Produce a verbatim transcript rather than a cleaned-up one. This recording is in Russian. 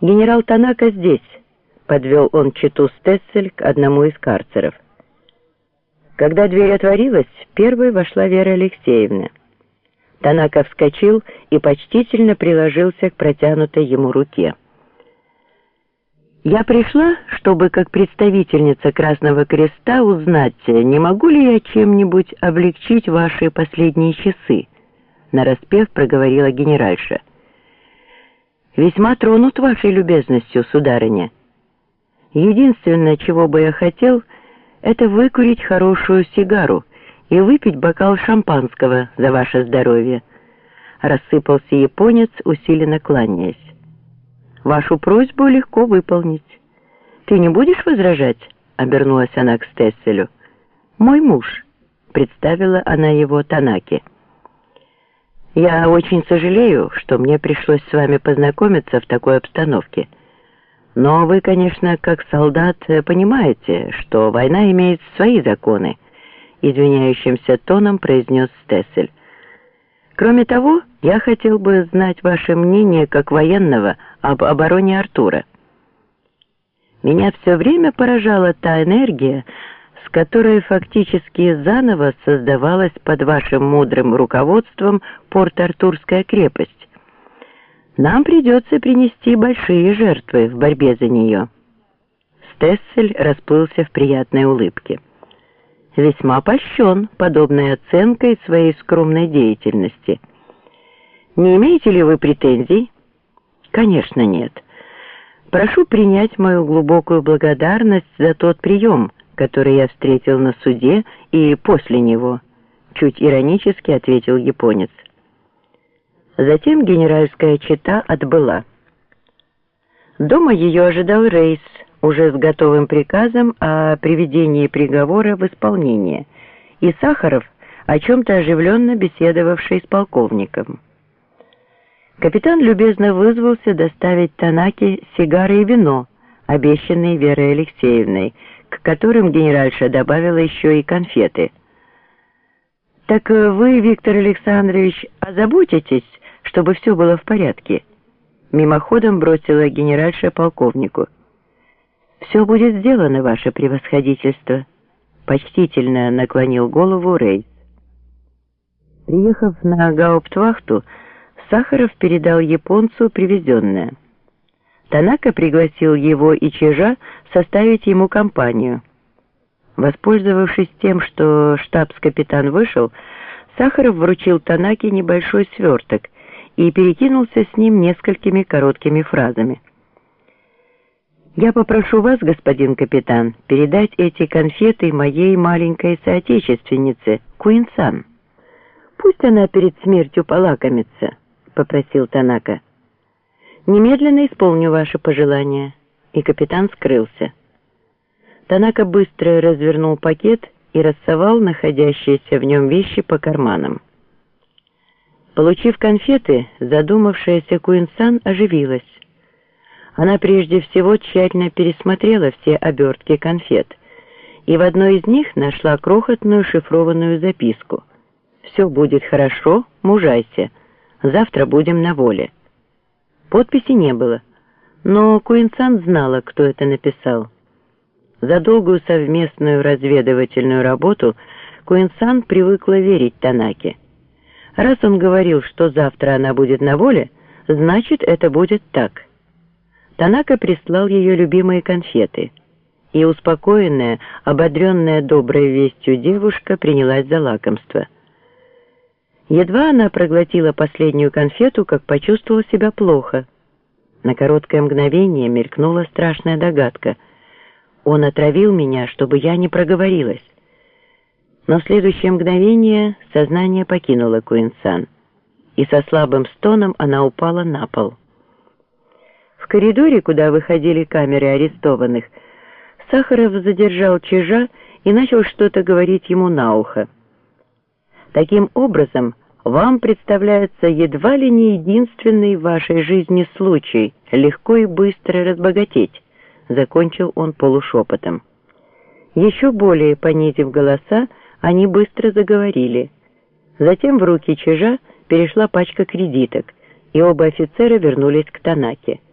«Генерал Танака здесь», — подвел он чету Стессель к одному из карцеров. Когда дверь отворилась, первой вошла Вера Алексеевна. Танака вскочил и почтительно приложился к протянутой ему руке. «Я пришла, чтобы как представительница Красного Креста узнать, не могу ли я чем-нибудь облегчить ваши последние часы», — нараспев проговорила генеральша. «Весьма тронут вашей любезностью, сударыня. Единственное, чего бы я хотел, это выкурить хорошую сигару и выпить бокал шампанского за ваше здоровье», — рассыпался японец, усиленно кланяясь. «Вашу просьбу легко выполнить. Ты не будешь возражать?» — обернулась она к Стесселю. «Мой муж», — представила она его Танаке. «Я очень сожалею, что мне пришлось с вами познакомиться в такой обстановке. Но вы, конечно, как солдат, понимаете, что война имеет свои законы», — извиняющимся тоном произнес Стессель. «Кроме того, я хотел бы знать ваше мнение как военного об обороне Артура. Меня все время поражала та энергия, с которой фактически заново создавалась под вашим мудрым руководством Порт-Артурская крепость. Нам придется принести большие жертвы в борьбе за нее». Стессель расплылся в приятной улыбке. «Весьма польщен подобной оценкой своей скромной деятельности. Не имеете ли вы претензий?» «Конечно, нет. Прошу принять мою глубокую благодарность за тот прием, который я встретил на суде и после него», — чуть иронически ответил японец. Затем генеральская чета отбыла. Дома ее ожидал Рейс, уже с готовым приказом о приведении приговора в исполнение, и Сахаров, о чем-то оживленно беседовавший с полковником. Капитан любезно вызвался доставить Танаке сигары и вино, обещанные Верой Алексеевной, к которым генеральша добавила еще и конфеты. «Так вы, Виктор Александрович, озаботитесь, чтобы все было в порядке?» Мимоходом бросила генеральша полковнику. «Все будет сделано, ваше превосходительство», — почтительно наклонил голову Рейс. Приехав на гауптвахту, Сахаров передал японцу привезенное. Танака пригласил его и Чижа составить ему компанию. Воспользовавшись тем, что штабс-капитан вышел, Сахаров вручил Танаке небольшой сверток и перекинулся с ним несколькими короткими фразами. «Я попрошу вас, господин капитан, передать эти конфеты моей маленькой соотечественнице, Куин-сан. Пусть она перед смертью полакомится», — попросил Танака. «Немедленно исполню ваше пожелание», и капитан скрылся. Танака быстро развернул пакет и рассовал находящиеся в нем вещи по карманам. Получив конфеты, задумавшаяся Куин-сан оживилась. Она прежде всего тщательно пересмотрела все обертки конфет и в одной из них нашла крохотную шифрованную записку: «Все будет хорошо, мужайся. Завтра будем на воле». Подписи не было, но Куин-сан знала, кто это написал. За долгую совместную разведывательную работу Куин-сан привыкла верить Танаке. Раз он говорил, что завтра она будет на воле, значит, это будет так. Танака прислал ее любимые конфеты, и успокоенная, ободренная доброй вестью девушка принялась за лакомство. Едва она проглотила последнюю конфету, как почувствовала себя плохо. На короткое мгновение мелькнула страшная догадка. Он отравил меня, чтобы я не проговорилась. Но в следующее мгновение сознание покинуло Куин-сан, и со слабым стоном она упала на пол. В коридоре, куда выходили камеры арестованных, Сахаров задержал Чижа и начал что-то говорить ему на ухо. «Таким образом, вам представляется едва ли не единственный в вашей жизни случай легко и быстро разбогатеть», — закончил он полушепотом. Еще более понизив голоса, они быстро заговорили. Затем в руки Чижа перешла пачка кредиток, и оба офицера вернулись к Танаке.